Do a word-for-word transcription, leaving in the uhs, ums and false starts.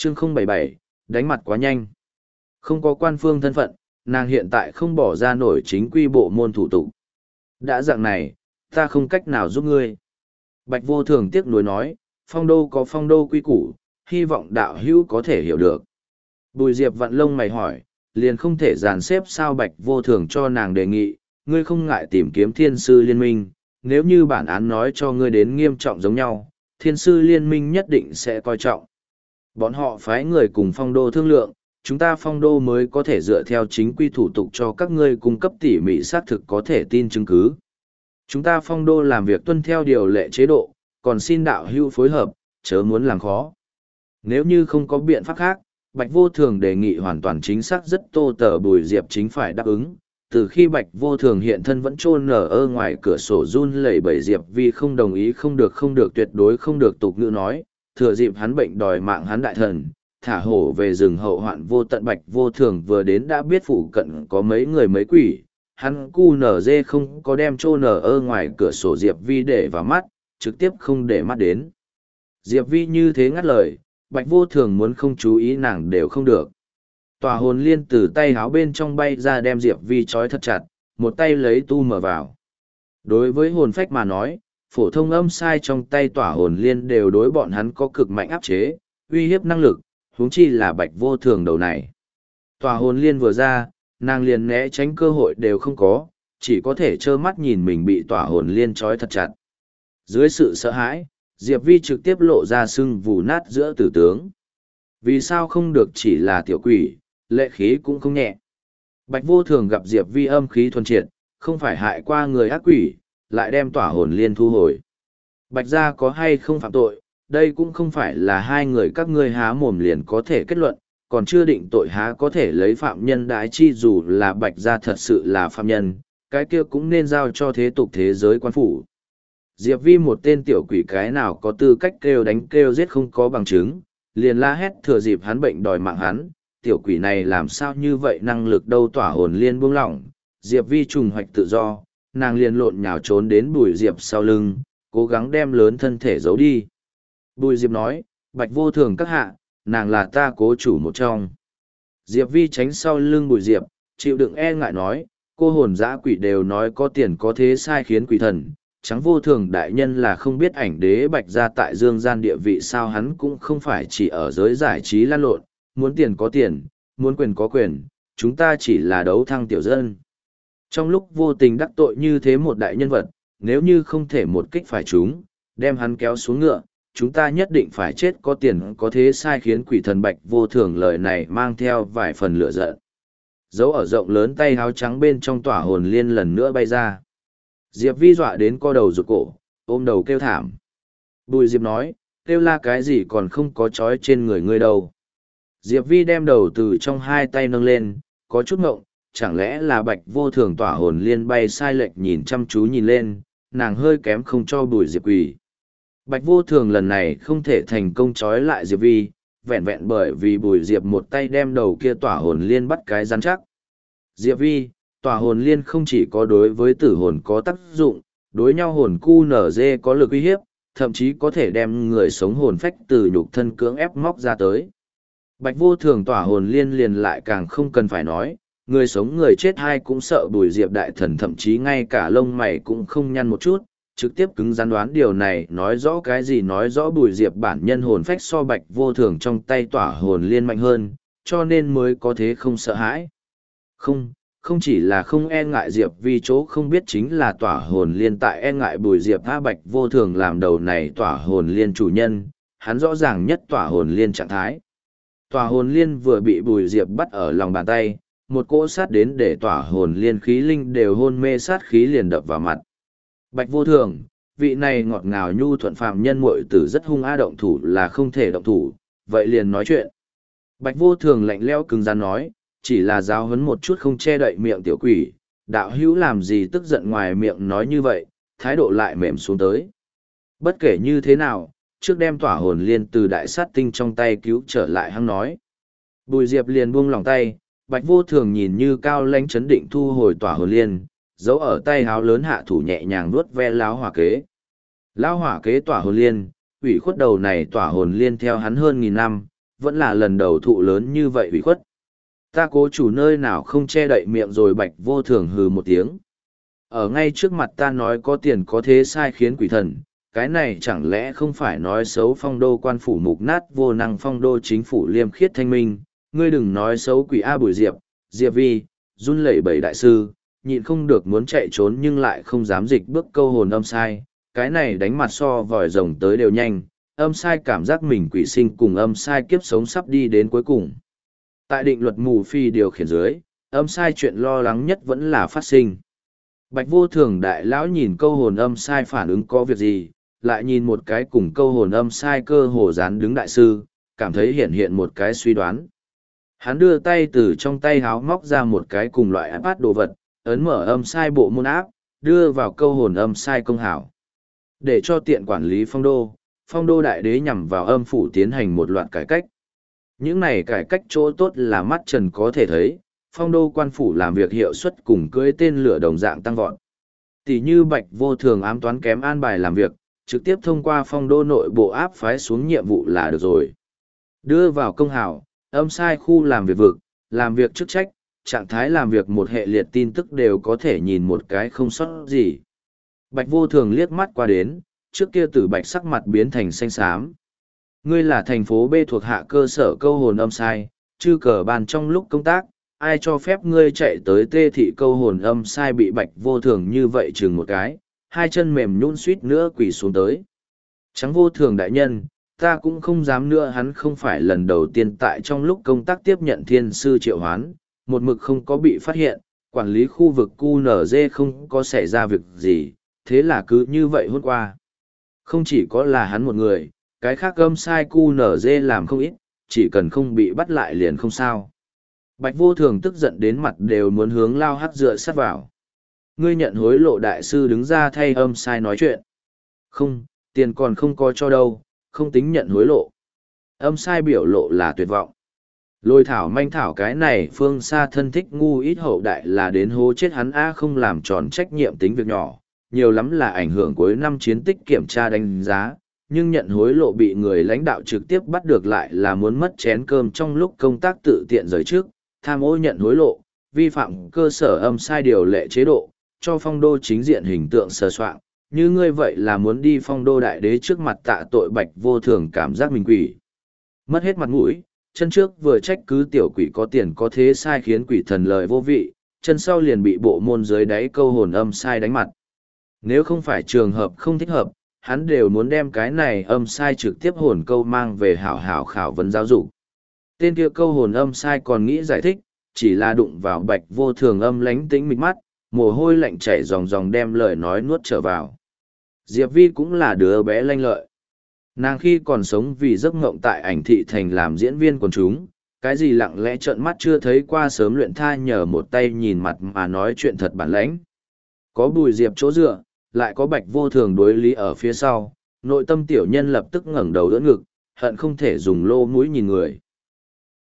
chương không bảy bảy, đánh mặt quá nhanh. Không có quan phương thân phận, nàng hiện tại không bỏ ra nổi chính quy bộ môn thủ tục. Đã dạng này, ta không cách nào giúp ngươi. Bạch vô thường tiếc nuối nói, phong đô có phong đô quy củ, hy vọng đạo hữu có thể hiểu được. Bùi Diệp vặn lông mày hỏi, liền không thể dàn xếp sao Bạch vô thường cho nàng đề nghị, ngươi không ngại tìm kiếm thiên sư liên minh, nếu như bản án nói cho ngươi đến nghiêm trọng giống nhau, thiên sư liên minh nhất định sẽ coi trọng. Bọn họ phái người cùng phong đô thương lượng, chúng ta phong đô mới có thể dựa theo chính quy thủ tục cho các ngươi cung cấp tỉ mỉ xác thực có thể tin chứng cứ. Chúng ta phong đô làm việc tuân theo điều lệ chế độ, còn xin đạo hữu phối hợp, chớ muốn làm khó. Nếu như không có biện pháp khác, Bạch Vô Thường đề nghị hoàn toàn chính xác rất tô tờ Bùi Diệp chính phải đáp ứng. Từ khi Bạch Vô Thường hiện thân vẫn chôn nở ơ ngoài cửa sổ run lẩy bẩy Diệp vì không đồng ý không được không được tuyệt đối không được tục ngữ nói, thừa dịp hắn bệnh đòi mạng hắn đại thần, thả hổ về rừng hậu hoạn vô tận. Bạch Vô Thường vừa đến đã biết phụ cận có mấy người mấy quỷ, hắn cu nở dê không có đem chôn nở ơ ngoài cửa sổ Diệp Vi để vào mắt, trực tiếp không để mắt đến. Diệp Vi như thế ngắt lời, Bạch Vô Thường muốn không chú ý nàng đều không được. Tòa hồn liên từ tay háo bên trong bay ra đem Diệp Vi trói thật chặt, một tay lấy tu mở vào. Đối với hồn phách mà nói, phổ thông âm sai trong tay tỏa hồn liên đều đối bọn hắn có cực mạnh áp chế, uy hiếp năng lực, huống chi là Bạch Vô Thường đầu này. Tỏa hồn liên vừa ra, nàng liền né tránh cơ hội đều không có, chỉ có thể trơ mắt nhìn mình bị tỏa hồn liên trói thật chặt. Dưới sự sợ hãi, Diệp Vi trực tiếp lộ ra sưng vù nát giữa tử tướng. Vì sao không được chỉ là tiểu quỷ, lệ khí cũng không nhẹ. Bạch Vô Thường gặp Diệp Vi âm khí thuần triệt, không phải hại qua người ác quỷ, lại đem tỏa hồn liên thu hồi. Bạch gia có hay không phạm tội, đây cũng không phải là hai người các ngươi há mồm liền có thể kết luận, còn chưa định tội há có thể lấy phạm nhân đái chi dù là Bạch gia thật sự là phạm nhân, cái kia cũng nên giao cho thế tục thế giới quan phủ. Diệp Vi một tên tiểu quỷ cái nào có tư cách kêu đánh kêu giết không có bằng chứng, liền la hét thừa dịp hắn bệnh đòi mạng hắn, tiểu quỷ này làm sao như vậy năng lực đâu. Tỏa hồn liên buông lỏng, Diệp Vi trùng hoạch tự do, nàng liền lộn nhào trốn đến Bùi Diệp sau lưng, cố gắng đem lớn thân thể giấu đi. Bùi Diệp nói, Bạch Vô Thường các hạ, nàng là ta cố chủ một trong. Diệp Vi tránh sau lưng Bùi Diệp, chịu đựng e ngại nói, cô hồn dã quỷ đều nói có tiền có thế sai khiến quỷ thần. Trắng Vô Thường đại nhân là không biết ảnh đế Bạch gia tại dương gian địa vị sao, hắn cũng không phải chỉ ở giới giải trí lan lộn, muốn tiền có tiền, muốn quyền có quyền, chúng ta chỉ là đấu thăng tiểu dân. Trong lúc vô tình đắc tội như thế một đại nhân vật, nếu như không thể một kích phải chúng, đem hắn kéo xuống ngựa, chúng ta nhất định phải chết có tiền có thế sai khiến quỷ thần. Bạch Vô Thường lời này mang theo vài phần lửa giận. Dấu ở rộng lớn tay áo trắng bên trong tỏa hồn liên lần nữa bay ra. Diệp Vi dọa đến co đầu rụt cổ, ôm đầu kêu thảm. Bùi Diệp nói, kêu la cái gì còn không có trói trên người ngươi đâu. Diệp Vi đem đầu từ trong hai tay nâng lên, có chút ngộng, chẳng lẽ là Bạch Vô Thường tỏa hồn liên bay sai lệch nhìn chăm chú nhìn lên, nàng hơi kém không cho Bùi Diệp quỳ. Bạch Vô Thường lần này không thể thành công trói lại Diệp Vi, vẹn vẹn bởi vì Bùi Diệp một tay đem đầu kia tỏa hồn liên bắt cái rắn chắc. Diệp Vi, tỏa hồn liên không chỉ có đối với tử hồn có tác dụng, đối nhau hồn cu nở dê có lực uy hiếp, thậm chí có thể đem người sống hồn phách từ nhục thân cưỡng ép móc ra tới. Bạch Vô Thường tỏa hồn liên liền lại càng không cần phải nói, người sống người chết hai cũng sợ. Bùi Diệp đại thần thậm chí ngay cả lông mày cũng không nhăn một chút, trực tiếp cứng rắn đoán điều này nói rõ cái gì, nói rõ Bùi Diệp bản nhân hồn phách so Bạch Vô Thường trong tay tỏa hồn liên mạnh hơn, cho nên mới có thế không sợ hãi. Không, không chỉ là không e ngại Diệp vì chỗ không biết chính là tỏa hồn liên tại e ngại Bùi Diệp. A Bạch Vô Thường làm đầu này tỏa hồn liên chủ nhân, hắn rõ ràng nhất tỏa hồn liên trạng thái. Tỏa hồn liên vừa bị Bùi Diệp bắt ở lòng bàn tay, một cỗ sát đến để tỏa hồn liên khí linh đều hôn mê, sát khí liền đập vào mặt. Bạch Vô Thường, vị này ngọt ngào nhu thuận phàm nhân muội tử rất hung a, động thủ là không thể động thủ, vậy liền nói chuyện. Bạch Vô Thường lạnh lẽo cứng rắn nói, chỉ là giáo huấn một chút không che đậy miệng tiểu quỷ, đạo hữu làm gì tức giận ngoài miệng nói như vậy, thái độ lại mềm xuống tới. Bất kể như thế nào, trước đem tỏa hồn liên từ đại sát tinh trong tay cứu trở lại hăng nói. Bùi Diệp liền buông lòng tay, Bạch Vô Thường nhìn như cao lãnh chấn định thu hồi tỏa hồn liên, giấu ở tay háo lớn hạ thủ nhẹ nhàng nuốt ve lão hỏa kế. Lão hỏa kế tỏa hồn liên, ủy khuất đầu này tỏa hồn liên theo hắn hơn nghìn năm, vẫn là lần đầu thụ lớn như vậy ủy khuất. Ta cố chủ nơi nào không che đậy miệng rồi Bạch Vô Thường hừ một tiếng. Ở ngay trước mặt ta nói có tiền có thế sai khiến quỷ thần, cái này chẳng lẽ không phải nói xấu phong đô quan phủ mục nát vô năng phong đô chính phủ liêm khiết thanh minh, ngươi đừng nói xấu quỷ A Bùi Diệp, Diệp Vi, run lẩy bẩy đại sư, nhịn không được muốn chạy trốn nhưng lại không dám dịch bước câu hồn âm sai, cái này đánh mặt so vòi rồng tới đều nhanh, âm sai cảm giác mình quỷ sinh cùng âm sai kiếp sống sắp đi đến cuối cùng. Tại định luật mù phi điều khiển dưới, âm sai chuyện lo lắng nhất vẫn là phát sinh. Bạch Vô Thường đại lão nhìn câu hồn âm sai phản ứng có việc gì, lại nhìn một cái cùng câu hồn âm sai cơ hồ dán đứng đại sư, cảm thấy hiện hiện một cái suy đoán. Hắn đưa tay từ trong tay háo móc ra một cái cùng loại iPad đồ vật, ấn mở âm sai bộ môn áp, đưa vào câu hồn âm sai công hảo. Để cho tiện quản lý phong đô, phong đô đại đế nhằm vào âm phủ tiến hành một loạt cải cách. Những này cải cách chỗ tốt là mắt trần có thể thấy, phong đô quan phủ làm việc hiệu suất cùng cưỡi tên lửa đồng dạng tăng vọt. Tỷ như Bạch Vô Thường ám toán kém an bài làm việc, trực tiếp thông qua phong đô nội bộ áp phái xuống nhiệm vụ là được rồi. Đưa vào công hảo, âm sai khu làm việc vực, làm việc chức trách, trạng thái làm việc một hệ liệt tin tức đều có thể nhìn một cái không sót gì. Bạch Vô Thường liếc mắt qua đến, trước kia tử bạch sắc mặt biến thành xanh xám. Ngươi là thành phố B thuộc hạ cơ sở câu hồn âm sai, chư cờ bàn trong lúc công tác, ai cho phép ngươi chạy tới tê thị câu hồn âm sai bị Bạch Vô Thường như vậy chừng một cái, hai chân mềm nhũn suýt nữa quỳ xuống tới. Trắng Vô Thường đại nhân, ta cũng không dám nữa, hắn không phải lần đầu tiên tại trong lúc công tác tiếp nhận thiên sư triệu hoán, một mực không có bị phát hiện, quản lý khu vực Q N Z không có xảy ra việc gì, thế là cứ như vậy hôm qua. Không chỉ có là hắn một người, cái khác âm sai Q N Z làm không ít, chỉ cần không bị bắt lại liền không sao. Bạch Vô Thường tức giận đến mặt đều muốn hướng lao hắc dựa sát vào. Ngươi nhận hối lộ đại sư đứng ra thay âm sai nói chuyện. Không, tiền còn không có cho đâu, không tính nhận hối lộ. Âm sai biểu lộ là tuyệt vọng. Lôi thảo manh thảo cái này phương xa thân thích ngu ít hậu đại là đến hố chết hắn a, không làm tròn trách nhiệm tính việc nhỏ, nhiều lắm là ảnh hưởng cuối năm chiến tích kiểm tra đánh giá, nhưng nhận hối lộ bị người lãnh đạo trực tiếp bắt được lại là muốn mất chén cơm trong lúc công tác tự tiện rời trước, tham ô nhận hối lộ, vi phạm cơ sở âm sai điều lệ chế độ, cho phong đô chính diện hình tượng sờ soạng, như ngươi vậy là muốn đi phong đô đại đế trước mặt tạ tội. Bạch Vô Thường cảm giác mình quỷ. Mất hết mặt mũi, chân trước vừa trách cứ tiểu quỷ có tiền có thế sai khiến quỷ thần lời vô vị, chân sau liền bị bộ môn dưới đáy câu hồn âm sai đánh mặt. Nếu không phải trường hợp không thích hợp, hắn đều muốn đem cái này âm sai trực tiếp hồn câu mang về hảo hảo khảo vấn giáo dục. Tên kia câu hồn âm sai còn nghĩ giải thích, chỉ là đụng vào Bạch Vô Thường âm lánh tĩnh mịch mắt, mồ hôi lạnh chảy ròng ròng đem lời nói nuốt trở vào. Diệp Vi cũng là đứa bé lanh lợi. Nàng khi còn sống vì giấc mộng tại ảnh thị thành làm diễn viên quần chúng, cái gì lặng lẽ trợn mắt chưa thấy qua sớm luyện tha nhờ một tay nhìn mặt mà nói chuyện thật bản lãnh. Có Bùi Diệp chỗ dựa, lại có Bạch Vô Thường đối lý ở phía sau, nội tâm tiểu nhân lập tức ngẩng đầu đỡ ngực, hận không thể dùng lô mũi nhìn người.